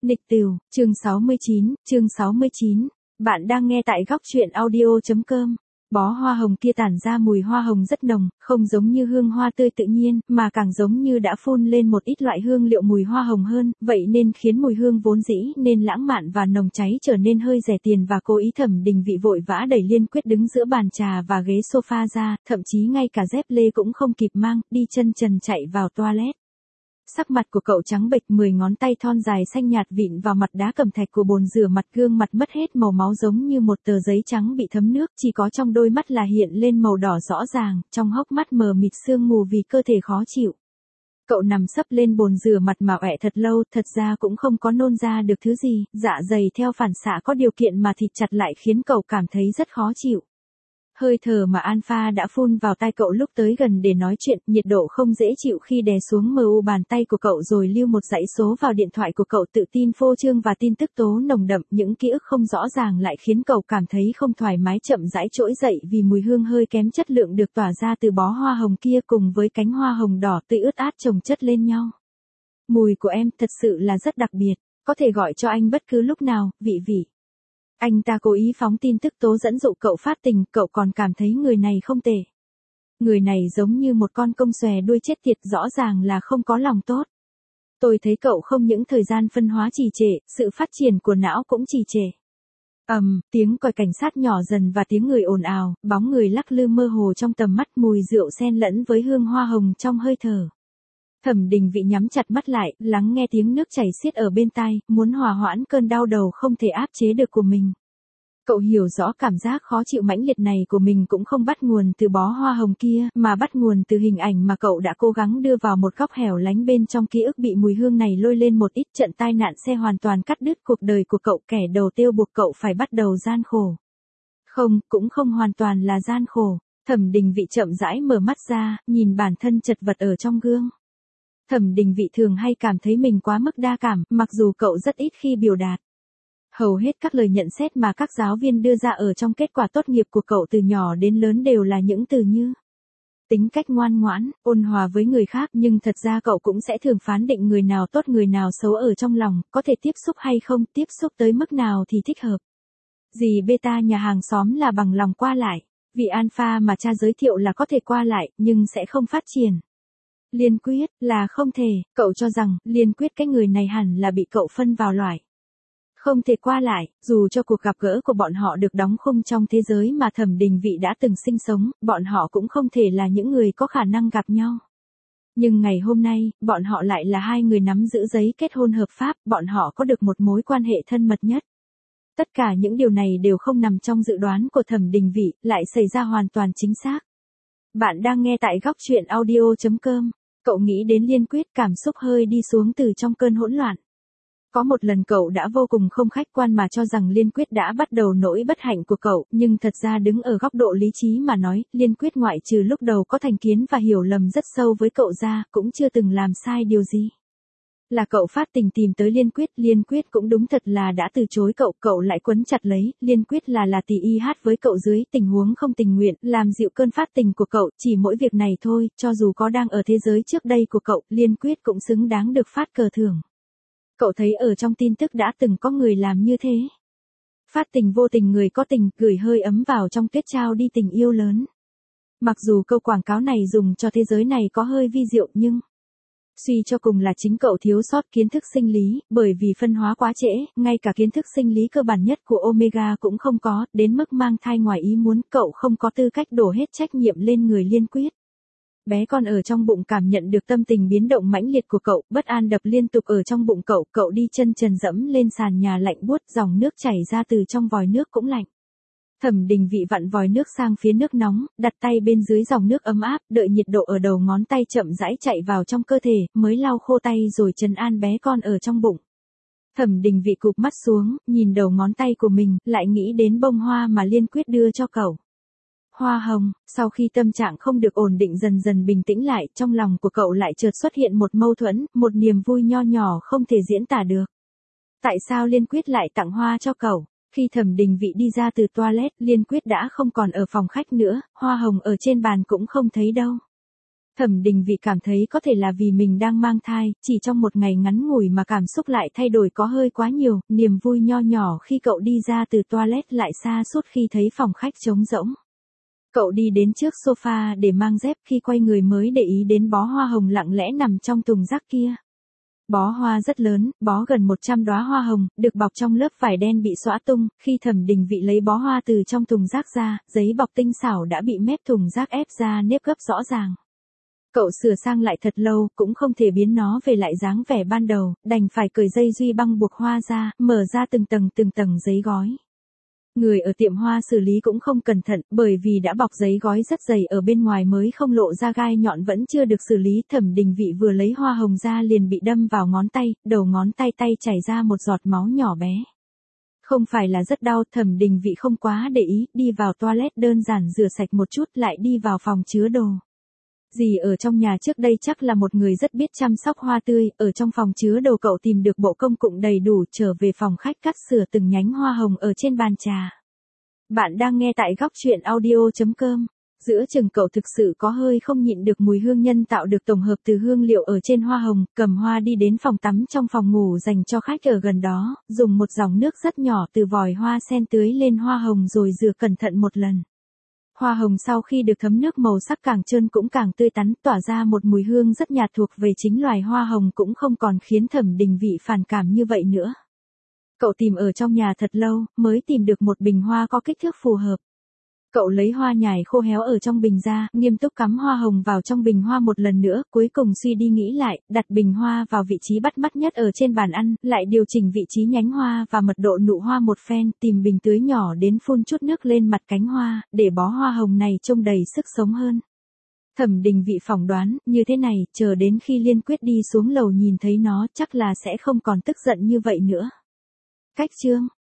Nịch Tửu, chương 69, bạn đang nghe tại góc truyện audio.com. Bó hoa hồng kia tản ra mùi hoa hồng rất nồng, không giống như hương hoa tươi tự nhiên, mà càng giống như đã phun lên một ít loại hương liệu mùi hoa hồng hơn, vậy nên khiến mùi hương vốn dĩ nên lãng mạn và nồng cháy trở nên hơi rẻ tiền và cố ý. Thẩm Đình Vị vội vã đẩy Liên Quyết đứng giữa bàn trà và ghế sofa ra, thậm chí ngay cả dép lê cũng không kịp mang, đi chân trần chạy vào toilet. Sắc mặt của cậu trắng bệch, 10 ngón tay thon dài xanh nhạt vịn vào mặt đá cẩm thạch của bồn rửa mặt, gương mặt mất hết màu máu giống như một tờ giấy trắng bị thấm nước, chỉ có trong đôi mắt là hiện lên màu đỏ rõ ràng, trong hốc mắt mờ mịt sương mù vì cơ thể khó chịu. Cậu nằm sấp lên bồn rửa mặt mà ọe thật lâu, thật ra cũng không có nôn ra được thứ gì, dạ dày theo phản xạ có điều kiện mà thịt chặt lại khiến cậu cảm thấy rất khó chịu. Hơi thở mà Alpha đã phun vào tai cậu lúc tới gần để nói chuyện, nhiệt độ không dễ chịu khi đè xuống mu bàn tay của cậu rồi lưu một dãy số vào điện thoại của cậu, tự tin phô trương và tin tức tố nồng đậm, những ký ức không rõ ràng lại khiến cậu cảm thấy không thoải mái, chậm rãi trỗi dậy vì mùi hương hơi kém chất lượng được tỏa ra từ bó hoa hồng kia cùng với cánh hoa hồng đỏ tươi ướt át chồng chất lên nhau. Mùi của em thật sự là rất đặc biệt, có thể gọi cho anh bất cứ lúc nào, Vị Vị. Anh ta cố ý phóng tin tức tố dẫn dụ cậu phát tình, cậu còn cảm thấy người này không tệ. Người này giống như một con công xòe đuôi chết tiệt, rõ ràng là không có lòng tốt. Tôi thấy cậu không những thời gian phân hóa trì trệ, sự phát triển của não cũng trì trệ. Tiếng còi cảnh sát nhỏ dần và tiếng người ồn ào, bóng người lắc lư mơ hồ trong tầm mắt, mùi rượu xen lẫn với hương hoa hồng trong hơi thở. Thẩm Đình Vị nhắm chặt mắt lại, lắng nghe tiếng nước chảy xiết ở bên tai, muốn hòa hoãn cơn đau đầu không thể áp chế được của mình. Cậu hiểu rõ cảm giác khó chịu mãnh liệt này của mình cũng không bắt nguồn từ bó hoa hồng kia, mà bắt nguồn từ hình ảnh mà cậu đã cố gắng đưa vào một góc hẻo lánh bên trong ký ức, bị mùi hương này lôi lên một ít. Trận tai nạn xe hoàn toàn cắt đứt cuộc đời của cậu, kẻ đầu tiêu buộc cậu phải bắt đầu gian khổ. Không, cũng không hoàn toàn là gian khổ. Thẩm Đình Vị chậm rãi mở mắt ra, nhìn bản thân chật vật ở trong gương. Thẩm Đình Vị thường hay cảm thấy mình quá mức đa cảm, mặc dù cậu rất ít khi biểu đạt. Hầu hết các lời nhận xét mà các giáo viên đưa ra ở trong kết quả tốt nghiệp của cậu từ nhỏ đến lớn đều là những từ như tính cách ngoan ngoãn, ôn hòa với người khác, nhưng thật ra cậu cũng sẽ thường phán định người nào tốt người nào xấu ở trong lòng, có thể tiếp xúc hay không, tiếp xúc tới mức nào thì thích hợp. Dì beta nhà hàng xóm là bằng lòng qua lại, vị alpha mà cha giới thiệu là có thể qua lại, nhưng sẽ không phát triển. Liên Quyết là không thể, cậu cho rằng Liên Quyết cái người này hẳn là bị cậu phân vào loại không thể qua lại, dù cho cuộc gặp gỡ của bọn họ được đóng khung trong thế giới mà Thẩm Đình Vị đã từng sinh sống, bọn họ cũng không thể là những người có khả năng gặp nhau. Nhưng ngày hôm nay, bọn họ lại là hai người nắm giữ giấy kết hôn hợp pháp, bọn họ có được một mối quan hệ thân mật nhất. Tất cả những điều này đều không nằm trong dự đoán của Thẩm Đình Vị, lại xảy ra hoàn toàn chính xác. Bạn đang nghe tại góc truyện audio.com. Cậu nghĩ đến Liên Quyết, cảm xúc hơi đi xuống từ trong cơn hỗn loạn. Có một lần cậu đã vô cùng không khách quan mà cho rằng Liên Quyết đã bắt đầu nỗi bất hạnh của cậu, nhưng thật ra đứng ở góc độ lý trí mà nói, Liên Quyết ngoại trừ lúc đầu có thành kiến và hiểu lầm rất sâu với cậu ra, cũng chưa từng làm sai điều gì. Là cậu phát tình tìm tới Liên Quyết cũng đúng thật là đã từ chối cậu lại quấn chặt lấy, Liên Quyết là tỉ y hát với cậu dưới tình huống không tình nguyện, làm dịu cơn phát tình của cậu, chỉ mỗi việc này thôi, cho dù có đang ở thế giới trước đây của cậu, Liên Quyết cũng xứng đáng được phát cờ thưởng. Cậu thấy ở trong tin tức đã từng có người làm như thế. Phát tình vô tình người có tình, gửi hơi ấm vào trong tuyết trao đi tình yêu lớn. Mặc dù câu quảng cáo này dùng cho thế giới này có hơi vi diệu nhưng suy cho cùng là chính cậu thiếu sót kiến thức sinh lý, bởi vì phân hóa quá trễ, ngay cả kiến thức sinh lý cơ bản nhất của Omega cũng không có, đến mức mang thai ngoài ý muốn, cậu không có tư cách đổ hết trách nhiệm lên người Liên Quyết. Bé con ở trong bụng cảm nhận được tâm tình biến động mãnh liệt của cậu, bất an đập liên tục ở trong bụng cậu đi chân trần dẫm lên sàn nhà lạnh buốt, dòng nước chảy ra từ trong vòi nước cũng lạnh. Thẩm Đình Vị vặn vòi nước sang phía nước nóng, đặt tay bên dưới dòng nước ấm áp, đợi nhiệt độ ở đầu ngón tay chậm rãi chạy vào trong cơ thể, mới lau khô tay rồi trấn an bé con ở trong bụng. Thẩm Đình Vị cụp mắt xuống, nhìn đầu ngón tay của mình, lại nghĩ đến bông hoa mà Liên Quyết đưa cho cậu. Hoa hồng, sau khi tâm trạng không được ổn định dần dần bình tĩnh lại, trong lòng của cậu lại chợt xuất hiện một mâu thuẫn, một niềm vui nho nhỏ không thể diễn tả được. Tại sao Liên Quyết lại tặng hoa cho cậu? Khi Thẩm Đình Vị đi ra từ toilet, Liên Quyết đã không còn ở phòng khách nữa, hoa hồng ở trên bàn cũng không thấy đâu. Thẩm Đình Vị cảm thấy có thể là vì mình đang mang thai, chỉ trong một ngày ngắn ngủi mà cảm xúc lại thay đổi có hơi quá nhiều, niềm vui nho nhỏ khi cậu đi ra từ toilet lại xa sút khi thấy phòng khách trống rỗng. Cậu đi đến trước sofa để mang dép, khi quay người mới để ý đến bó hoa hồng lặng lẽ nằm trong thùng rác kia. Bó hoa rất lớn, bó gần 100 đóa hoa hồng, được bọc trong lớp vải đen bị xõa tung, khi Thẩm Đình Vị lấy bó hoa từ trong thùng rác ra, giấy bọc tinh xảo đã bị mép thùng rác ép ra nếp gấp rõ ràng. Cậu sửa sang lại thật lâu, cũng không thể biến nó về lại dáng vẻ ban đầu, đành phải cởi dây duy băng buộc hoa ra, mở ra từng tầng giấy gói. Người ở tiệm hoa xử lý cũng không cẩn thận, bởi vì đã bọc giấy gói rất dày ở bên ngoài mới không lộ ra gai nhọn vẫn chưa được xử lý. Thẩm Đình Vị vừa lấy hoa hồng ra liền bị đâm vào ngón tay, đầu ngón tay chảy ra một giọt máu nhỏ bé. Không phải là rất đau, Thẩm Đình Vị không quá để ý, đi vào toilet đơn giản rửa sạch một chút lại đi vào phòng chứa đồ. Dì ở trong nhà trước đây chắc là một người rất biết chăm sóc hoa tươi, ở trong phòng chứa đồ cậu tìm được bộ công cụ đầy đủ, trở về phòng khách cắt sửa từng nhánh hoa hồng ở trên bàn trà. Bạn đang nghe tại góc truyện audio.com. Giữa chừng cậu thực sự có hơi không nhịn được mùi hương nhân tạo được tổng hợp từ hương liệu ở trên hoa hồng, cầm hoa đi đến phòng tắm trong phòng ngủ dành cho khách ở gần đó, dùng một dòng nước rất nhỏ từ vòi hoa sen tưới lên hoa hồng rồi rửa cẩn thận một lần. Hoa hồng sau khi được thấm nước màu sắc càng trơn cũng càng tươi tắn, tỏa ra một mùi hương rất nhạt thuộc về chính loài hoa hồng cũng không còn khiến Thẩm Đình Vị phản cảm như vậy nữa. Cậu tìm ở trong nhà thật lâu, mới tìm được một bình hoa có kích thước phù hợp. Cậu lấy hoa nhài khô héo ở trong bình ra, nghiêm túc cắm hoa hồng vào trong bình hoa một lần nữa, cuối cùng suy đi nghĩ lại, đặt bình hoa vào vị trí bắt mắt nhất ở trên bàn ăn, lại điều chỉnh vị trí nhánh hoa và mật độ nụ hoa một phen, tìm bình tưới nhỏ đến phun chút nước lên mặt cánh hoa, để bó hoa hồng này trông đầy sức sống hơn. Thẩm Đình Vị phỏng đoán, như thế này, chờ đến khi Liên Quyết đi xuống lầu nhìn thấy nó chắc là sẽ không còn tức giận như vậy nữa. Cách chương